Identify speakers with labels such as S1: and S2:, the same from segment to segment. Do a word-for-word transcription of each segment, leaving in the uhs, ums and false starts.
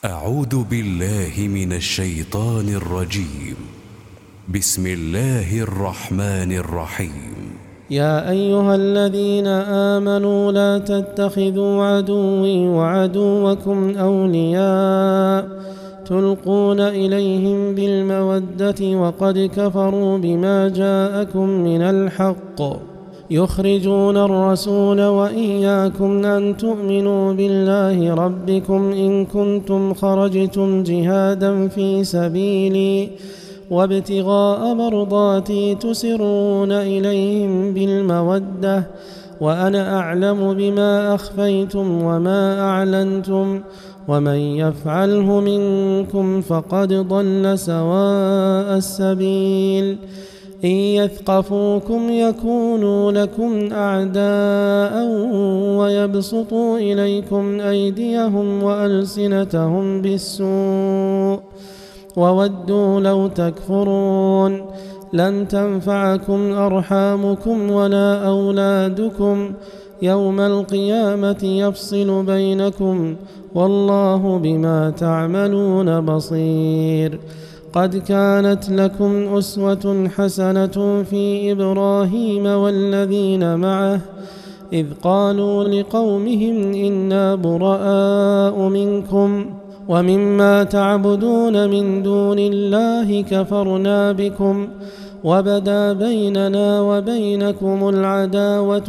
S1: أعوذ بالله من الشيطان الرجيم. بسم الله الرحمن الرحيم.
S2: يا أيها الذين آمنوا لا تتخذوا عدوي وعدوكم أولياء تلقون إليهم بالمودة وقد كفروا بما جاءكم من الحق يخرجون الرسول وإياكم أن تؤمنوا بالله ربكم إن كنتم خرجتم جهادا في سبيلي وابتغاء مرضاتي تسرون إليهم بالمودة وأنا أعلم بما أخفيتم وما أعلنتم ومن يفعله منكم فقد ضل سواء السبيل إن يثقفوكم يكونوا لكم أعداء ويبسطوا إليكم أيديهم وألسنتهم بالسوء وودوا لو تكفرون لن تنفعكم أرحامكم ولا أولادكم يوم القيامة يفصل بينكم والله بما تعملون بصير. قد كانت لكم أسوة حسنة في إبراهيم والذين معه إذ قالوا لقومهم إنا براء منكم ومما تعبدون من دون الله كفرنا بكم وبدا بيننا وبينكم العداوة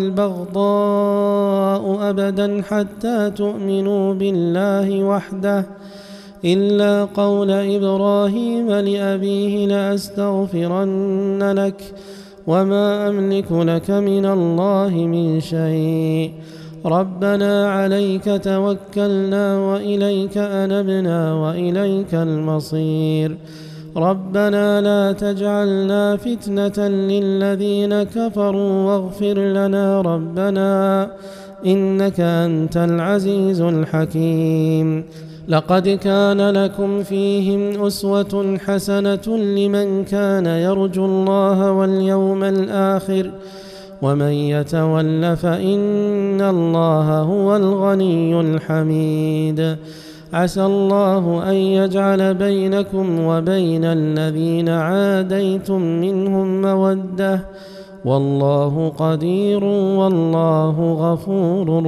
S2: والبغضاء أبدا حتى تؤمنوا بالله وحده إلا قول إبراهيم لأبيه لأستغفرن لك وما أملك لك من الله من شيء ربنا عليك توكلنا وإليك أنبنا وإليك المصير ربنا لا تجعلنا فتنة للذين كفروا واغفر لنا ربنا إنك أنت العزيز الحكيم. لقد كان لكم فيهم أسوة حسنة لمن كان يرجو الله واليوم الآخر ومن يتول فإن الله هو الغني الحميد. عسى الله أن يجعل بينكم وبين الذين عاديتم منهم مودة والله قدير والله غفور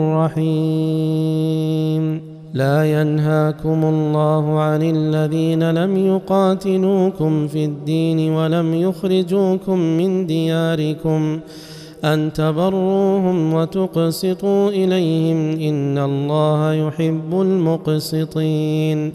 S2: رحيم. لا ينهاكم الله عن الذين لم يقاتلوكم في الدين ولم يخرجوكم من دياركم أن تبروهم وتقسطوا إليهم إن الله يحب المقسطين.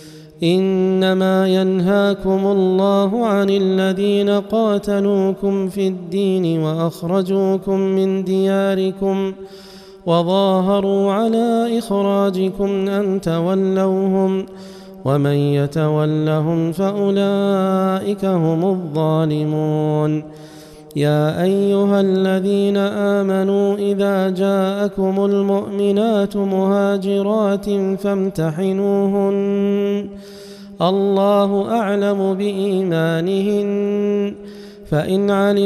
S2: إنما ينهاكم الله عن الذين قاتلوكم في الدين وأخرجوكم من دياركم وظاهروا على إخراجكم أن تولوهم ومن يتولهم فأولئك هم الظالمون. يا أيها الذين آمنوا إذا جاءكم المؤمنات مهاجرات فامتحنوهن الله أعلم بإيمانهن فإن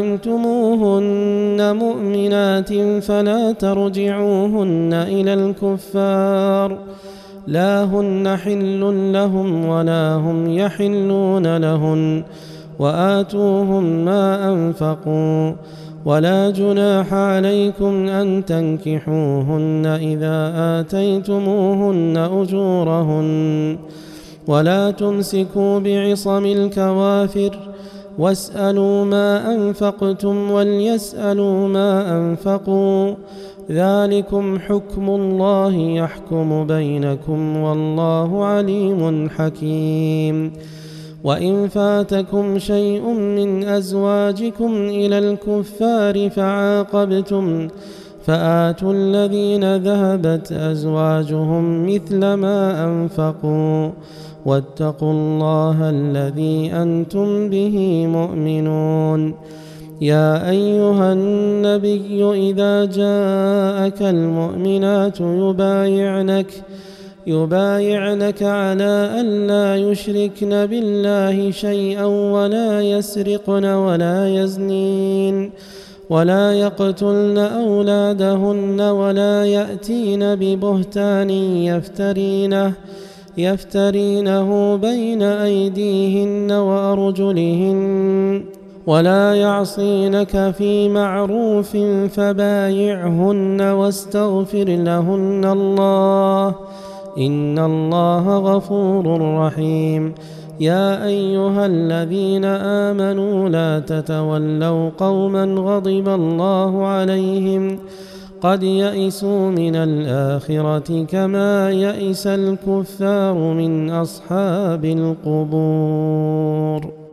S2: علمتموهن مؤمنات فلا ترجعوهن إلى الكفار لا هن حل لهم ولا هم يحلون لهن وآتوهم ما أنفقوا ولا جناح عليكم أن تنكحوهن إذا آتيتموهن أجورهن ولا تمسكوا بعصم الكوافر واسألوا ما أنفقتم وليسألوا ما أنفقوا ذلكم حكم الله يحكم بينكم والله عليم حكيم. وإن فاتكم شيء من أزواجكم إلى الكفار فعاقبتم فآتوا الذين ذهبت أزواجهم مثل ما أنفقوا واتقوا الله الذي أنتم به مؤمنون. يا أيها النبي إذا جاءك المؤمنات يبايعنك يبايعنك على أن لا يشركن بالله شيئا ولا يسرقن ولا يزنين ولا يقتلن أولادهن ولا يأتين ببهتان يفترينه يفترينه بين أيديهن وأرجلهن ولا يعصينك في معروف فبايعهن واستغفر لهن الله إن الله غفور رحيم. يا أيها الذين آمنوا لا تتولوا قوما غضب الله عليهم قد يئسوا من الآخرة كما يئس الكفار من أصحاب القبور.